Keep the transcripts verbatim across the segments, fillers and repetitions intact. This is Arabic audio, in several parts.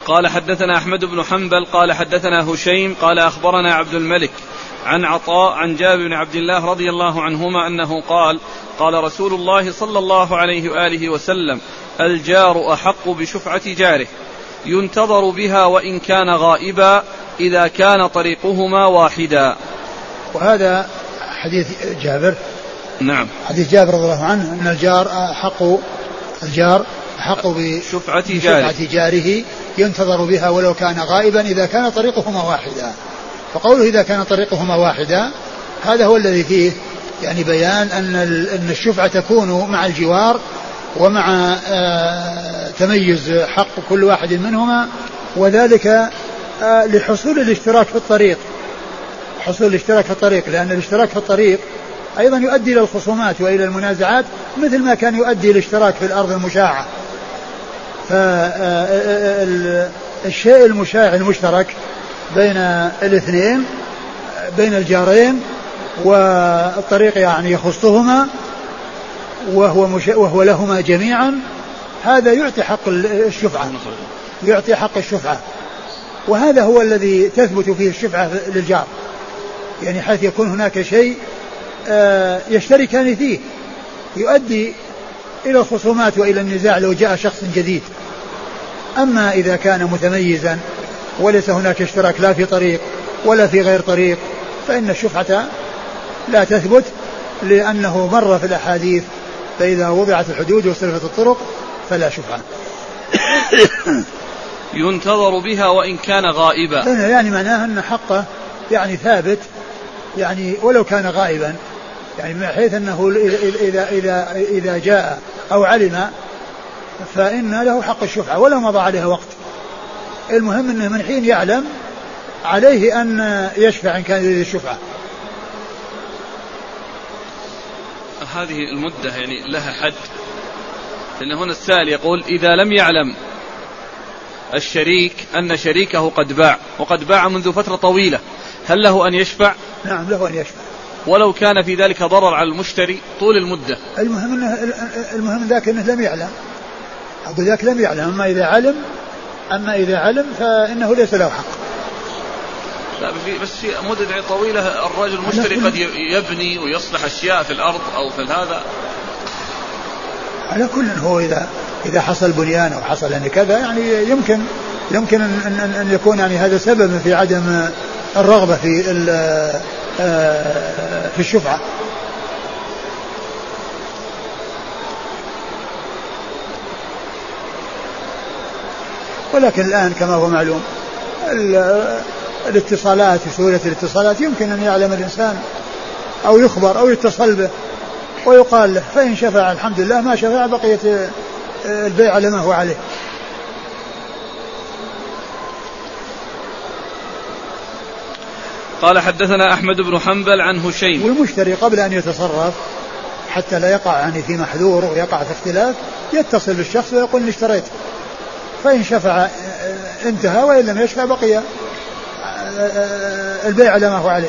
قال حدثنا أحمد بن حنبل قال حدثنا هشيم قال أخبرنا عبد الملك عن عطاء عن جابر بن عبد الله رضي الله عنهما أنه قال قال رسول الله صلى الله عليه وآله وسلم الجار أحق بشفعة جاره ينتظر بها وإن كان غائبا إذا كان طريقهما واحدا. وهذا حديث جابر. نعم. حديث جابر رضي الله عنه أن الجار أحق الجار أحق بشفعة جاره. جاره ينتظر بها ولو كان غائبا إذا كان طريقهما واحدا. فقوله إذا كان طريقهما واحدا هذا هو الذي فيه يعني بيان أن أن الشفعة تكون مع الجوار ومع تميز حق كل واحد منهما، وذلك لحصول الاشتراك في الطريق حصول الاشتراك في الطريق لأن الاشتراك في الطريق أيضا يؤدي إلى الخصومات وإلى المنازعات مثل ما كان يؤدي الاشتراك في الأرض المشاعة. فالشيء المشاع المشترك بين الاثنين بين الجارين والطريق يعني يخصهما وهو, وهو لهما جميعا، هذا يعطي حق الشفعة يعطي حق الشفعة وهذا هو الذي تثبت فيه الشفعة للجار، يعني حيث يكون هناك شيء يشتركان فيه يؤدي إلى الخصومات وإلى النزاع لو جاء شخص جديد. أما إذا كان متميزا وليس هناك اشتراك لا في طريق ولا في غير طريق فإن الشفعة لا تثبت، لأنه مر في الأحاديث فإذا وضعت الحدود وصرفت الطرق فلا شفعة. ينتظر بها وإن كان غائبا، يعني معناه أن حقه يعني ثابت يعني ولو كان غائبا، يعني من حيث أنه إذا, إذا, إذا جاء أو علم فإن له حق الشفعة ولو مضى عليها وقت. المهم أنه من حين يعلم عليه أن يشفع إن كان يريد الشفعة. هذه المدة يعني لها حد، لأن هنا السائل يقول إذا لم يعلم الشريك أن شريكه قد باع وقد باع منذ فترة طويلة هل له أن يشفع؟ نعم له أن يشفع ولو كان في ذلك ضرر على المشتري طول المدة. المهم أنه المهم ذاك أنه لم يعلم، أقول ذاك لم يعلم. أما إذا علم أما إذا علم فإنه ليس له حق. لا بس في مدة طويلة الرجل المشتري قد يبني ويصلح أشياء في الأرض أو في هذا. على كل هو إذا إذا حصل بنيان أو حصل يعني كذا يعني يمكن يمكن أن, أن, أن يكون يعني هذا سبب في عدم الرغبة في في الشفعة. ولكن الآن كما هو معلوم الاتصالات وسهولة الاتصالات يمكن أن يعلم الإنسان أو يخبر أو يتصل به ويقال له، فإن شفع الحمد لله، ما شفع بقية البيع على ما هو عليه. قال حدثنا أحمد بن حنبل عن هشيم. والمشتري قبل أن يتصرف حتى لا يقع يعني في محذور ويقع في اختلاف يتصل بالشخص ويقول إني اشتريت، فإن شفع انتهى وإن لم يشفع بقي البيع على ما هو عليه.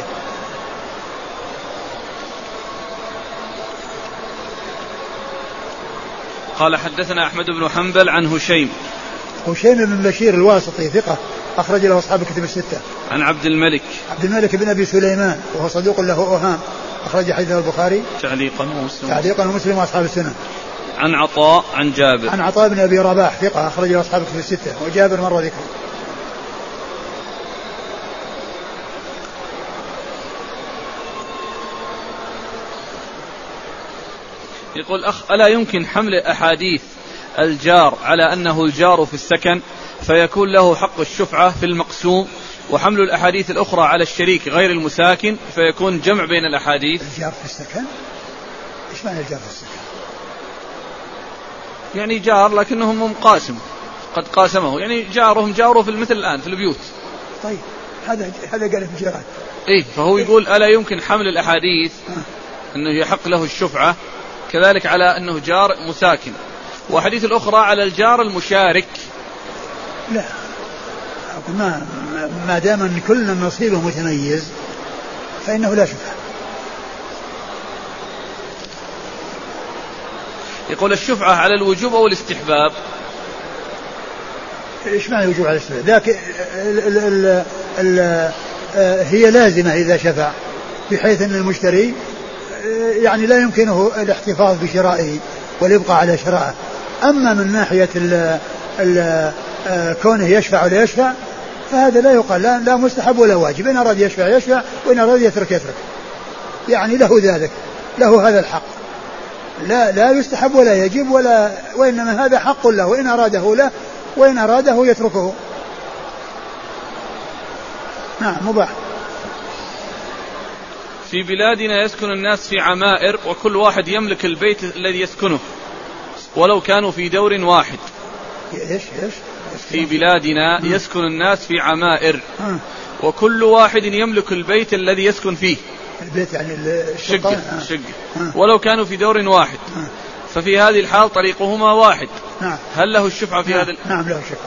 قال حدثنا أحمد بن حنبل عن هشيم. هشيم بن بشير الواسطي ثقة أخرج له أصحاب الكتب الستة. عن عبد الملك عبد الملك بن أبي سليمان وهو صدوق له أوهام أخرج حديثه البخاري تعليقا ومسلم تعليقا ومسلم وأصحاب السنة. عن عطاء عن جابر عن عطاء بن أبي رباح ثقة أخرج له أصحاب الكتب الستة وجابر مرة ذكر. يقول أخ ألا يمكن حمل أحاديث الجار على أنه الجار في السكن فيكون له حق الشفعة في المقسوم، وحمل الأحاديث الأخرى على الشريك غير المساكن فيكون جمع بين الأحاديث؟ الجار في السكن؟ إيش معنى الجار في السكن؟ يعني جار لكنهم مقاسم قد قاسمه، يعني جارهم جاره في المثل الآن في البيوت. طيب هذا هذا قال في الجيران. إيه فهو يقول ألا يمكن حمل الأحاديث أنه يحق له الشفعة كذلك على أنه جار مساكن، وحديث الأخرى على الجار المشارك. لا أقول ما ما دام أن كل نصيبه متميز فإنه لا شفعة. يقول الشفعة على الوجوب أو الاستحباب؟ إيش معنى وجوب على الاشتراك؟ لكن ال ال ال ال هي لازمة إذا شفع، بحيث أن المشتري يعني لا يمكنه الاحتفاظ بشرائه والإبقاء على شرائه. أما من ناحية ال ال كونه يشفع ولا يشفع فهذا لا يقال لا, لا مستحب ولا واجب، إن أراد يشفع يشفع وإن أراد يترك يترك، يعني له ذلك، له هذا الحق، لا لا يستحب ولا يجب ولا، وإنما هذا حق له، وإن أراده له وإن أراده يتركه. نعم مباح. في بلادنا يسكن الناس في عمائر وكل واحد يملك البيت الذي يسكنه ولو كانوا في دور واحد. إيش إيش في بلادنا يسكن الناس في عمائر وكل واحد يملك البيت الذي يسكن فيه، البيت يعني الشقة الشقة ولو كانوا في دور واحد، ففي هذه الحال طريقهما واحد. نعم. هل له الشفعة في نعم. هذا؟ نعم له الشفعة.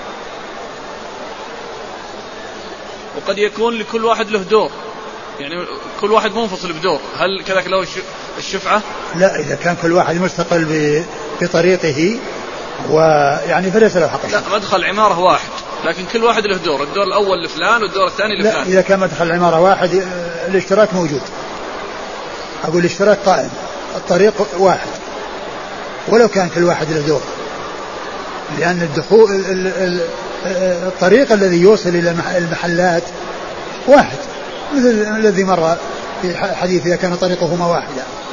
وقد يكون لكل واحد له دور، يعني كل واحد منفصل بدور، هل كذلك له الشفعة؟ لا، إذا كان كل واحد مستقل بطريقه ويعني فليس له حق. لا، مدخل عمارة واحد لكن كل واحد له دور، الدور الأول لفلان والدور الثاني لفلان. لا، إذا كان مدخل العمارة واحد الاشتراك موجود، أقول الاشتراك قائم، الطريق واحد ولو كان كل واحد له دور، لأن الدخول الطريق الذي يوصل إلى المحلات واحد، مثل الذي مر في حديث إذا كان طريقهما واحدة.